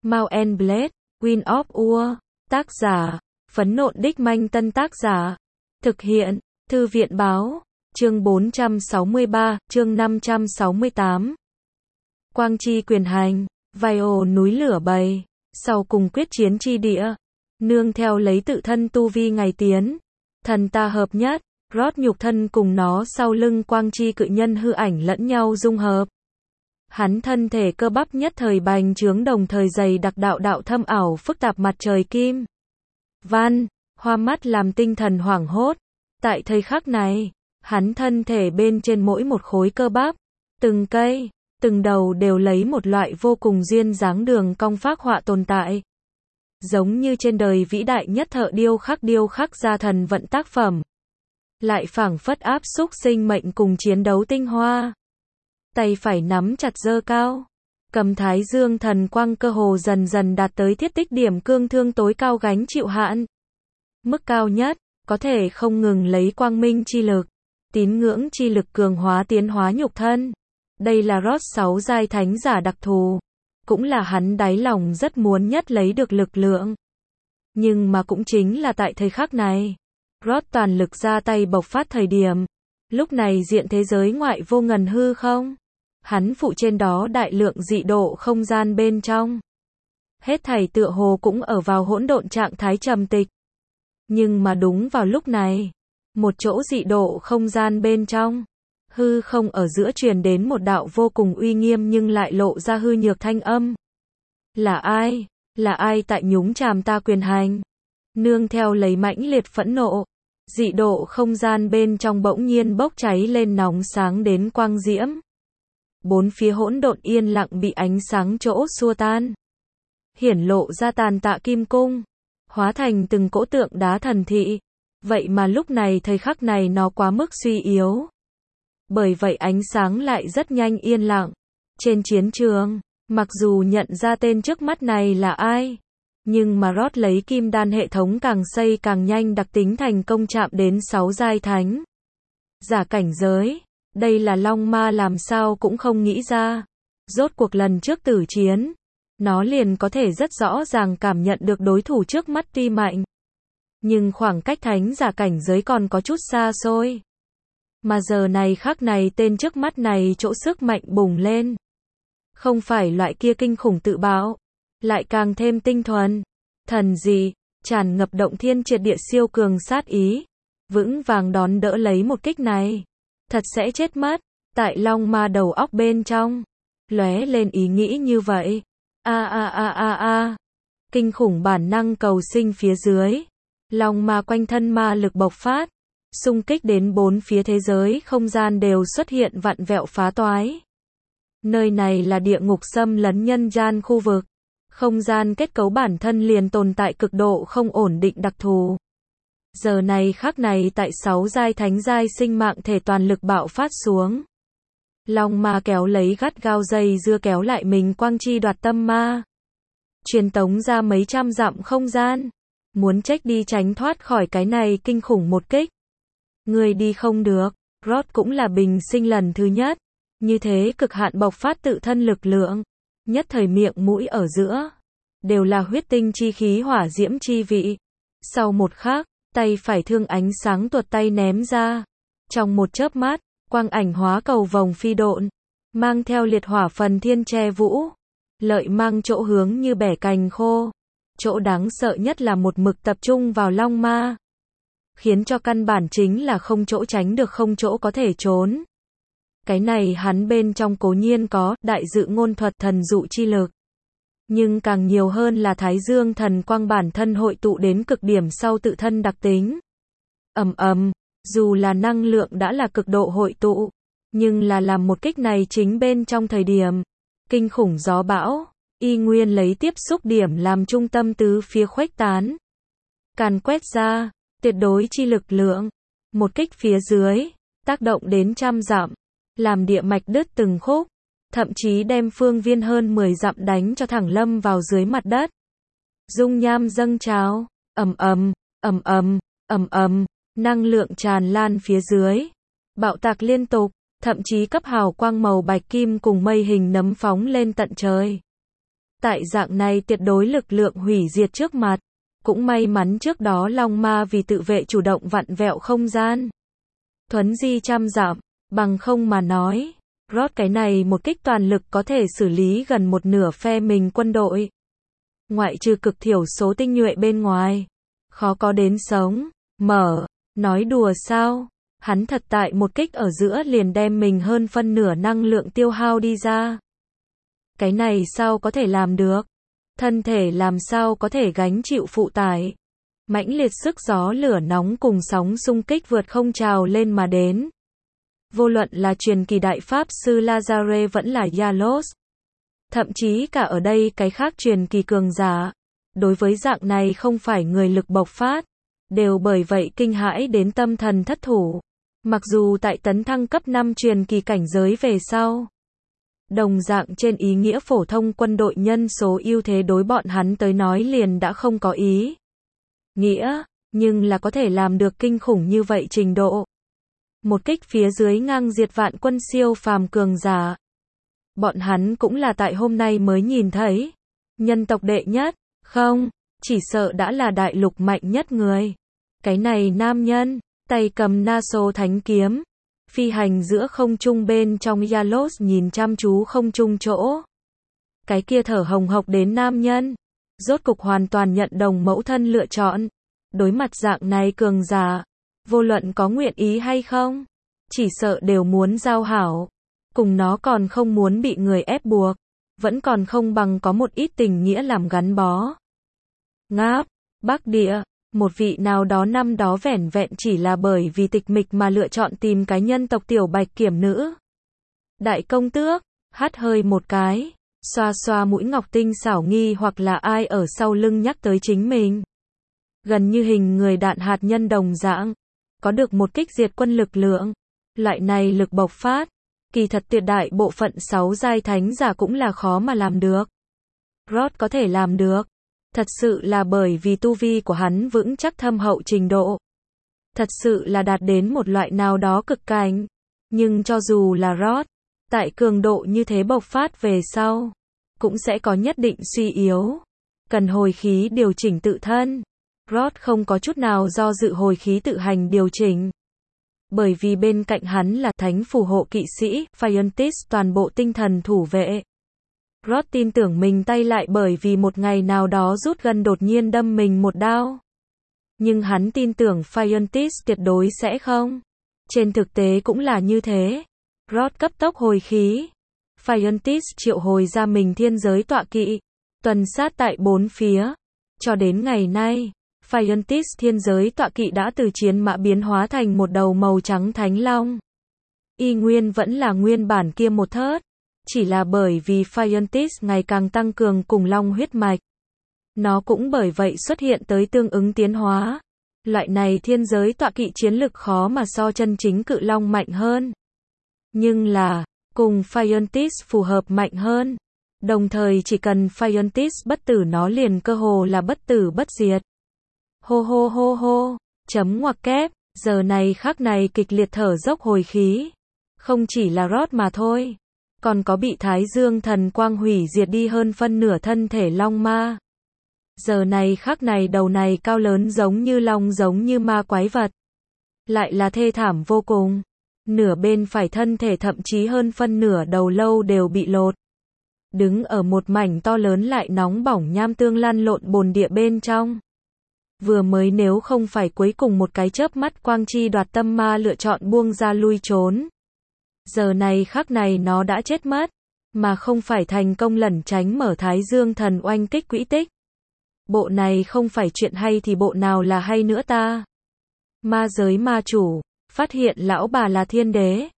Mount and Blade, Wind of Ur. Tác giả, Phấn Nộn Đích Manh. Tân tác giả, thực hiện, Thư viện Báo. Chương 463, chương 568. Quang chi quyền hành, vai ồ núi lửa bầy, sau cùng quyết chiến chi địa, nương theo lấy tự thân tu vi ngày tiến, thần ta hợp nhất, rót nhục thân cùng nó sau lưng quang chi cự nhân hư ảnh lẫn nhau dung hợp. Hắn thân thể cơ bắp nhất thời bành trướng, đồng thời dày đặc đạo đạo thâm ảo phức tạp mặt trời kim văn, hoa mắt làm tinh thần hoảng hốt. Tại thời khắc này, hắn thân thể bên trên mỗi một khối cơ bắp, từng cây, từng đầu đều lấy một loại vô cùng duyên dáng đường cong phác họa tồn tại. Giống như trên đời vĩ đại nhất thợ điêu khắc ra thần vận tác phẩm. Lại phảng phất áp xúc sinh mệnh cùng chiến đấu tinh hoa. Tay phải nắm chặt giơ cao, cầm thái dương thần quang, cơ hồ dần dần đạt tới thiết tích điểm cương thương tối cao gánh chịu hạn. Mức cao nhất, có thể không ngừng lấy quang minh chi lực, tín ngưỡng chi lực cường hóa tiến hóa nhục thân. Đây là Rót 6 giai thánh giả đặc thù, cũng là hắn đáy lòng rất muốn nhất lấy được lực lượng. Nhưng mà cũng chính là tại thời khắc này, Rót toàn lực ra tay bộc phát thời điểm, lúc này diện thế giới ngoại vô ngần hư không, hắn phụ trên đó đại lượng dị độ không gian bên trong. Hết thảy tựa hồ cũng ở vào hỗn độn trạng thái trầm tịch. Nhưng mà đúng vào lúc này, một chỗ dị độ không gian bên trong, hư không ở giữa truyền đến một đạo vô cùng uy nghiêm nhưng lại lộ ra hư nhược thanh âm. Là ai? Là ai tại nhúng chàm ta quyền hành? Nương theo lấy mãnh liệt phẫn nộ, dị độ không gian bên trong bỗng nhiên bốc cháy lên nóng sáng đến quang diễm. Bốn phía hỗn độn yên lặng bị ánh sáng chỗ xua tan. Hiển lộ ra tàn tạ kim cung, hóa thành từng cỗ tượng đá thần thị. Vậy mà lúc này thời khắc này nó quá mức suy yếu. Bởi vậy ánh sáng lại rất nhanh yên lặng. Trên chiến trường, mặc dù nhận ra tên trước mắt này là ai, nhưng mà Rót lấy kim đan hệ thống càng xây càng nhanh đặc tính thành công chạm đến 6 giai thánh giả cảnh giới. Đây là Long Ma làm sao cũng không nghĩ ra. Rốt cuộc lần trước tử chiến, nó liền có thể rất rõ ràng cảm nhận được đối thủ trước mắt tuy mạnh, nhưng khoảng cách thánh giả cảnh giới còn có chút xa xôi. Mà giờ này khắc này tên trước mắt này chỗ sức mạnh bùng lên. Không phải loại kia kinh khủng tự bạo, lại càng thêm tinh thuần, thần dị, tràn ngập động thiên triệt địa siêu cường sát ý. Vững vàng đón đỡ lấy một kích này. Thật sẽ chết mất. Tại Long Ma đầu óc bên trong, lóe lên ý nghĩ như vậy. Kinh khủng bản năng cầu sinh phía dưới. Long Ma quanh thân ma lực bộc phát, xung kích đến bốn phía thế giới không gian đều xuất hiện vặn vẹo phá toái. Nơi này là địa ngục xâm lấn nhân gian khu vực. Không gian kết cấu bản thân liền tồn tại cực độ không ổn định đặc thù. Giờ này khắc này tại 6 giai thánh giai sinh mạng thể toàn lực bạo phát xuống. Long Ma kéo lấy gắt gao dây dưa kéo lại mình quang chi đoạt tâm ma. Truyền tống ra mấy trăm dặm không gian. Muốn trách đi tránh thoát khỏi cái này kinh khủng một kích. Người đi không được. Rót cũng là bình sinh lần thứ nhất. Như thế cực hạn bộc phát tự thân lực lượng. Nhất thời miệng mũi ở giữa. Đều là huyết tinh chi khí hỏa diễm chi vị. Sau một khắc, tay phải thương ánh sáng tuột tay ném ra. Trong một chớp mắt, quang ảnh hóa cầu vồng phi độn. Mang theo liệt hỏa phần thiên che vũ. Lợi mang chỗ hướng như bẻ cành khô. Chỗ đáng sợ nhất là một mực tập trung vào Long Ma. Khiến cho căn bản chính là không chỗ tránh được, không chỗ có thể trốn. Cái này hắn bên trong cố nhiên có đại dự ngôn thuật thần dụ chi lực. Nhưng càng nhiều hơn là thái dương thần quang bản thân hội tụ đến cực điểm sau tự thân đặc tính. Dù là năng lượng đã là cực độ hội tụ, nhưng là làm một kích này chính bên trong thời điểm kinh khủng gió bão, y nguyên lấy tiếp xúc điểm làm trung tâm tứ phía khuếch tán. Càn quét ra, tuyệt đối chi lực lượng. Một kích phía dưới, tác động đến trăm dặm, làm địa mạch đứt từng khúc. Thậm chí đem phương viên hơn 10 dặm đánh cho thẳng lâm vào dưới mặt đất. Dung nham dâng trào, năng lượng tràn lan phía dưới. Bạo tạc liên tục, thậm chí cấp hào quang màu bạch kim cùng mây hình nấm phóng lên tận trời. Tại dạng này tuyệt đối lực lượng hủy diệt trước mặt, cũng may mắn trước đó Long Ma vì tự vệ chủ động vặn vẹo không gian. Thuấn di trăm dặm, bằng không mà nói, Roth cái này một kích toàn lực có thể xử lý gần một nửa phe mình quân đội. Ngoại trừ cực thiểu số tinh nhuệ bên ngoài, khó có đến sống. Nói đùa sao? Hắn thật tại một kích ở giữa liền đem mình hơn phân nửa năng lượng tiêu hao đi ra. Cái này sao có thể làm được? Thân thể làm sao có thể gánh chịu phụ tải? Mãnh liệt sức gió lửa nóng cùng sóng xung kích vượt không trào lên mà đến. Vô luận là truyền kỳ đại pháp sư Lazare vẫn là Yalos. Thậm chí cả ở đây cái khác truyền kỳ cường giả. Đối với dạng này không phải người lực bộc phát. Đều bởi vậy kinh hãi đến tâm thần thất thủ. Mặc dù tại tấn thăng cấp 5 truyền kỳ cảnh giới về sau. Đồng dạng trên ý nghĩa phổ thông quân đội nhân số ưu thế đối bọn hắn tới nói liền đã không có ý nghĩa, nhưng là có thể làm được kinh khủng như vậy trình độ. Một kích phía dưới ngang diệt vạn quân siêu phàm cường giả. Bọn hắn cũng là tại hôm nay mới nhìn thấy. Nhân tộc đệ nhất, không, chỉ sợ đã là đại lục mạnh nhất người. Cái này nam nhân, tay cầm Naso thánh kiếm. Phi hành giữa không trung bên trong Yalos nhìn chăm chú không trung chỗ. Cái kia thở hồng hộc đến nam nhân. Rốt cục hoàn toàn nhận đồng mẫu thân lựa chọn. Đối mặt dạng này cường giả. Vô luận có nguyện ý hay không. Chỉ sợ đều muốn giao hảo. Cùng nó còn không muốn bị người ép buộc. Vẫn còn không bằng có một ít tình nghĩa làm gắn bó. Ngáp, Bắc Địa. Một vị nào đó năm đó vẻn vẹn chỉ là bởi vì tịch mịch mà lựa chọn tìm cái nhân tộc tiểu bạch kiểm nữ. Đại công tước, hắt hơi một cái, xoa xoa mũi ngọc tinh xảo nghi hoặc là ai ở sau lưng nhắc tới chính mình. Gần như hình người đạn hạt nhân đồng dạng, có được một kích diệt quân lực lượng. Loại này lực bộc phát, kỳ thật tuyệt đại bộ phận 6 giai thánh giả cũng là khó mà làm được. Roth có thể làm được. Thật sự là bởi vì tu vi của hắn vững chắc thâm hậu trình độ. Thật sự là đạt đến một loại nào đó cực cảnh. Nhưng cho dù là Roth, tại cường độ như thế bộc phát về sau, cũng sẽ có nhất định suy yếu. Cần hồi khí điều chỉnh tự thân. Roth không có chút nào do dự hồi khí tự hành điều chỉnh. Bởi vì bên cạnh hắn là thánh phù hộ kỵ sĩ, Phiontis toàn bộ tinh thần thủ vệ. Roth tin tưởng mình tay lại bởi vì một ngày nào đó rút gần đột nhiên đâm mình một đao. Nhưng hắn tin tưởng Phiontis tuyệt đối sẽ không. Trên thực tế cũng là như thế. Roth cấp tốc hồi khí. Phiontis triệu hồi ra mình thiên giới tọa kỵ. Tuần sát tại bốn phía. Cho đến ngày nay, Phiontis thiên giới tọa kỵ đã từ chiến mã biến hóa thành một đầu màu trắng thánh long. Y nguyên vẫn là nguyên bản kia một thớt. Chỉ là bởi vì Phiontis ngày càng tăng cường cùng long huyết mạch. Nó cũng bởi vậy xuất hiện tới tương ứng tiến hóa. Loại này thiên giới tọa kỵ chiến lực khó mà so chân chính cự long mạnh hơn. Nhưng là, cùng Phiontis phù hợp mạnh hơn. Đồng thời chỉ cần Phiontis bất tử nó liền cơ hồ là bất tử bất diệt. Hô hô hô hô, chấm ngoặc kép, giờ này khắc này kịch liệt thở dốc hồi khí. Không chỉ là Roth mà thôi. Còn có bị Thái Dương thần quang hủy diệt đi hơn phân nửa thân thể long ma. Giờ này khắc này đầu này cao lớn giống như long giống như ma quái vật. Lại là thê thảm vô cùng. Nửa bên phải thân thể thậm chí hơn phân nửa đầu lâu đều bị lột. Đứng ở một mảnh to lớn lại nóng bỏng nham tương lăn lộn bồn địa bên trong. Vừa mới nếu không phải cuối cùng một cái chớp mắt quang chi đoạt tâm ma lựa chọn buông ra lui trốn. Giờ này khắc này nó đã chết mất, mà không phải thành công lẩn tránh mở Thái Dương thần oanh kích quỹ tích. Bộ này không phải chuyện hay thì bộ nào là hay nữa ta? Ma giới ma chủ, phát hiện lão bà là thiên đế.